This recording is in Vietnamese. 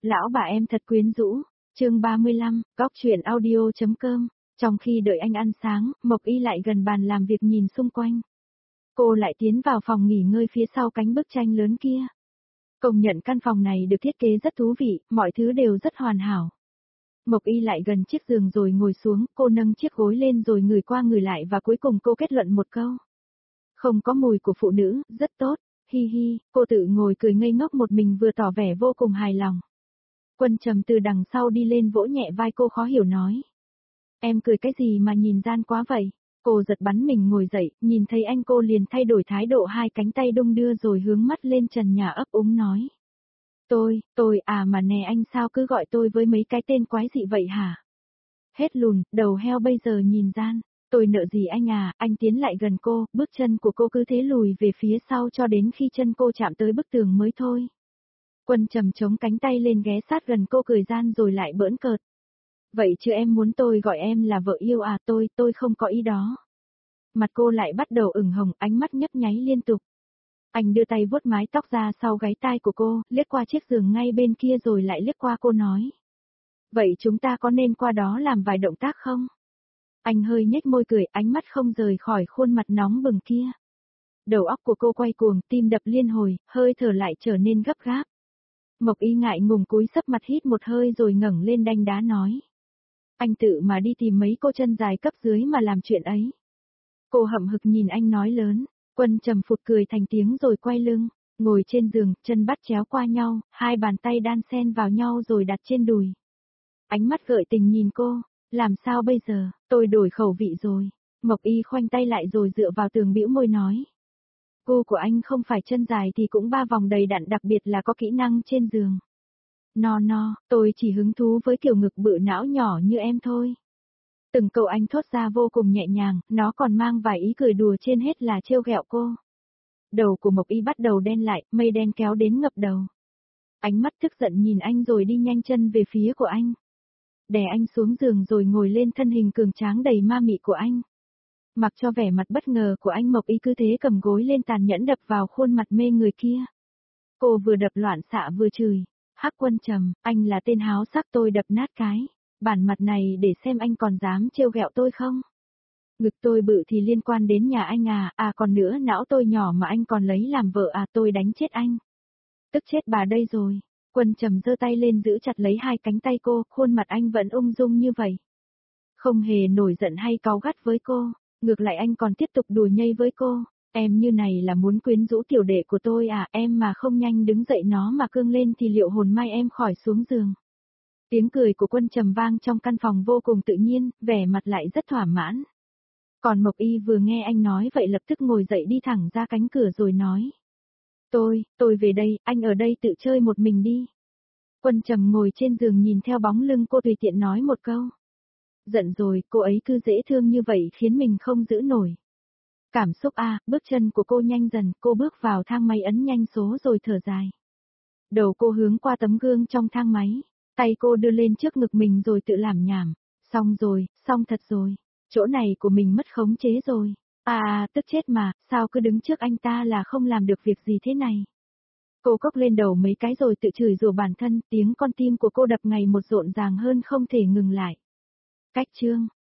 Lão bà em thật quyến rũ. Chương 35, góc truyện audio.com. Trong khi đợi anh ăn sáng, Mộc Y lại gần bàn làm việc nhìn xung quanh. Cô lại tiến vào phòng nghỉ ngơi phía sau cánh bức tranh lớn kia. Công nhận căn phòng này được thiết kế rất thú vị, mọi thứ đều rất hoàn hảo. Mộc Y lại gần chiếc giường rồi ngồi xuống, cô nâng chiếc gối lên rồi ngửi qua ngửi lại và cuối cùng cô kết luận một câu. Không có mùi của phụ nữ, rất tốt, hi hi, cô tự ngồi cười ngây ngốc một mình vừa tỏ vẻ vô cùng hài lòng. Quân Trầm từ đằng sau đi lên vỗ nhẹ vai cô khó hiểu nói. Em cười cái gì mà nhìn gian quá vậy? Cô giật bắn mình ngồi dậy, nhìn thấy anh cô liền thay đổi thái độ, hai cánh tay đung đưa rồi hướng mắt lên trần nhà ấp úng nói. Tôi à mà nè, anh sao cứ gọi tôi với mấy cái tên quái dị vậy hả? Hết lùn, đầu heo bây giờ nhìn gian. Tôi nợ gì anh à? Anh tiến lại gần cô, bước chân của cô cứ thế lùi về phía sau cho đến khi chân cô chạm tới bức tường mới thôi. Quân Trầm chống cánh tay lên ghé sát gần cô cười gian rồi lại bỡn cợt. Vậy chứ em muốn tôi gọi em là vợ yêu à? Tôi không có ý đó. Mặt cô lại bắt đầu ửng hồng, ánh mắt nhấp nháy liên tục. Anh đưa tay vuốt mái tóc ra sau gáy tai của cô, liếc qua chiếc giường ngay bên kia rồi lại liếc qua cô nói. Vậy chúng ta có nên qua đó làm vài động tác không? Anh hơi nhếch môi cười, ánh mắt không rời khỏi khuôn mặt nóng bừng kia. Đầu óc của cô quay cuồng, tim đập liên hồi, hơi thở lại trở nên gấp gáp. Mộc Y ngại ngùng cúi sấp mặt hít một hơi rồi ngẩng lên đanh đá nói. Anh tự mà đi tìm mấy cô chân dài cấp dưới mà làm chuyện ấy. Cô hậm hực nhìn anh nói lớn, Quân Trầm phụt cười thành tiếng rồi quay lưng, ngồi trên giường, chân bắt chéo qua nhau, hai bàn tay đan xen vào nhau rồi đặt trên đùi. Ánh mắt gợi tình nhìn cô, làm sao bây giờ, tôi đổi khẩu vị rồi. Mộc Y khoanh tay lại rồi dựa vào tường bĩu môi nói. Gu của anh không phải chân dài thì cũng ba vòng đầy đặn, đặc biệt là có kỹ năng trên giường. No, tôi chỉ hứng thú với kiểu ngực bự não nhỏ như em thôi. Từng câu anh thốt ra vô cùng nhẹ nhàng, nó còn mang vài ý cười đùa, trên hết là trêu ghẹo cô. Đầu của Mộc Y bắt đầu đen lại, mây đen kéo đến ngập đầu. Ánh mắt tức giận nhìn anh rồi đi nhanh chân về phía của anh. Đè anh xuống giường rồi ngồi lên thân hình cường tráng đầy ma mị của anh. Mặc cho vẻ mặt bất ngờ của anh, Mộc Y cứ thế cầm gối lên tàn nhẫn đập vào khuôn mặt mê người kia. Cô vừa đập loạn xạ vừa chửi. Hắc Quân Trầm, anh là tên háo sắc, tôi đập nát cái bản mặt này để xem anh còn dám trêu ghẹo tôi không? Ngực tôi bự thì liên quan đến nhà anh à, còn nữa não tôi nhỏ mà anh còn lấy làm vợ à, tôi đánh chết anh. Tức chết bà đây rồi. Quân Trầm giơ tay lên giữ chặt lấy hai cánh tay cô, khuôn mặt anh vẫn ung dung như vậy. Không hề nổi giận hay cáu gắt với cô, ngược lại anh còn tiếp tục đùa nhây với cô. Em như này là muốn quyến rũ tiểu đệ của tôi à, em mà không nhanh đứng dậy nó mà cương lên thì liệu hồn mai em khỏi xuống giường. Tiếng cười của Quân Trầm vang trong căn phòng vô cùng tự nhiên, vẻ mặt lại rất thỏa mãn. Còn Mộc Y vừa nghe anh nói vậy lập tức ngồi dậy đi thẳng ra cánh cửa rồi nói. Tôi về đây, anh ở đây tự chơi một mình đi. Quân Trầm ngồi trên giường nhìn theo bóng lưng cô tùy tiện nói một câu. Giận rồi, cô ấy cứ dễ thương như vậy khiến mình không giữ nổi. Cảm xúc bước chân của cô nhanh dần, cô bước vào thang máy ấn nhanh số rồi thở dài. Đầu cô hướng qua tấm gương trong thang máy, tay cô đưa lên trước ngực mình rồi tự làm nhảm. Xong rồi, xong thật rồi, chỗ này của mình mất khống chế rồi. Tức chết mà, sao cứ đứng trước anh ta là không làm được việc gì thế này. Cô cốc lên đầu mấy cái rồi tự chửi rủa bản thân, tiếng con tim của cô đập ngày một rộn ràng hơn không thể ngừng lại. Cách chương